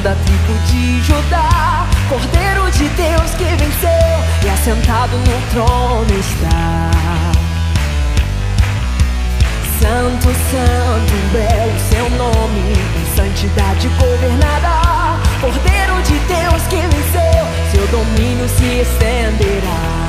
da tribo de Judá, Cordeiro de Deus que venceu e assentado no trono está. Santo, santo é o seu nome, em santidade governará. Cordeiro de Deus que venceu, seu domínio se estenderá.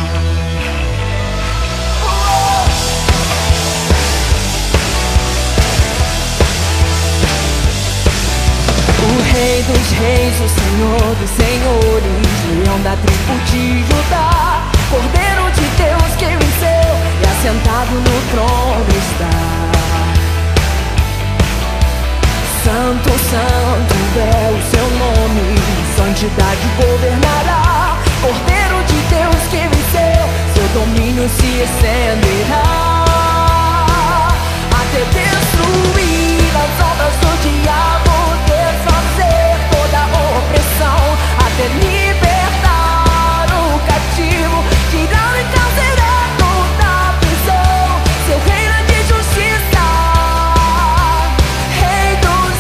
O Rei dos Reis, o Senhor dos Senhores, Leão da tribo de Judá, Cordeiro de Deus que venceu e assentado no trono está. Santo, santo é o seu nome, em santidade governará. Cordeiro de Deus que venceu, seu domínio se estenderá até destruir as obras do diabo, desfazer toda opressão, até libertar o cativo, tirar o encarcerado da prisão. Seu reino é de justiça, Rei dos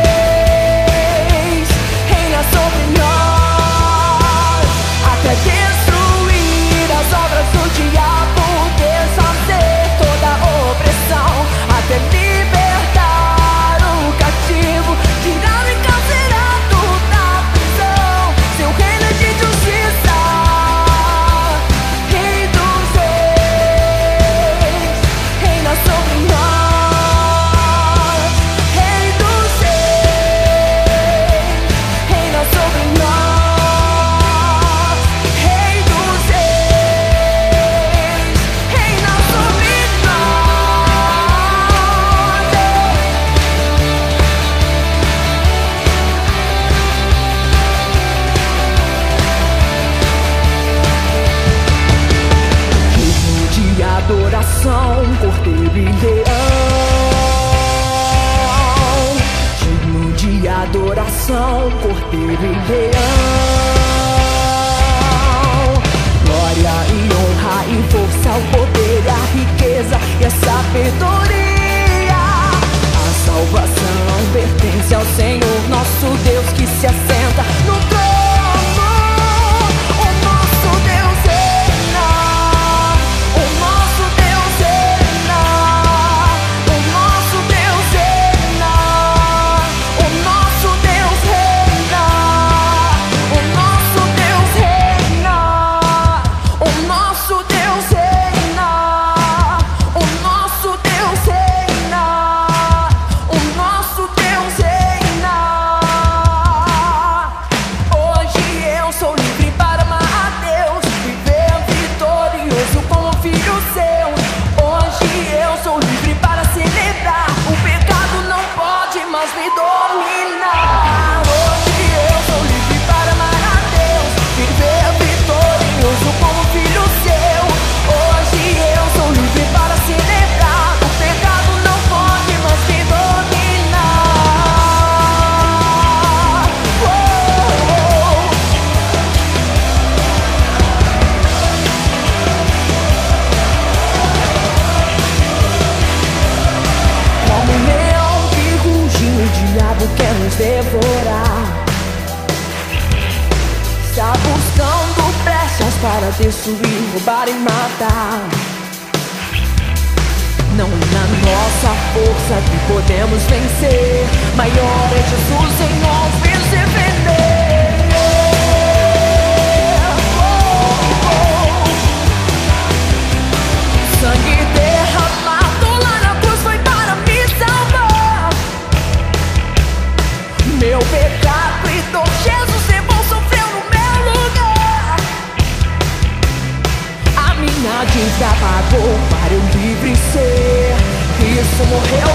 Reis, reina sobre nós, até destruir as obras do diabo, desfazer toda opressão, até libertar o cativo, tirar o encarcerado da prisão. Seu reino é de justiça, Rei dos Reis, reina sobre nós. Rei dos Reis, reina sobre nós. Rei dos Reis, reina sobre nós. Digno de adoração, Cordeiro e Leão. Digno de adoração, Cordeiro e Leão. Glória e honra e força, o poder, a riqueza e a sabedoria. A salvação pertence ao Senhor, nosso Deus que se assenta no trono. O nosso Deus reina, o nosso Deus reina, o nosso Deus reina, o nosso Deus reina, o nosso Deus reina, o nosso Deus reina, o nosso Deus reina, o nosso Deus reina. Hoje eu sou livre para amar a Deus, viver vitorioso como filho seu. Hoje eu sou livre para celebrar, o pecado não pode mais me dominar. Hoje eu sou livre para amar a Deus, viver vitorioso como filho seu. Hoje eu sou livre para celebrar, o pecado não pode mais me dominar. Oh, oh. Como um leão que ruge, o diabo quer nos devorar. Está buscando brechas para destruir, roubar e matar. Não é na nossa força que podemos vencer, maior é Jesus em nós, nos defender. Sangue derramado lá na cruz foi para me salvar. Meu pecado e dor, Jesus levou, sofreu no meu lugar. A minha dívida pagou para eu livre ser. Cristo morreu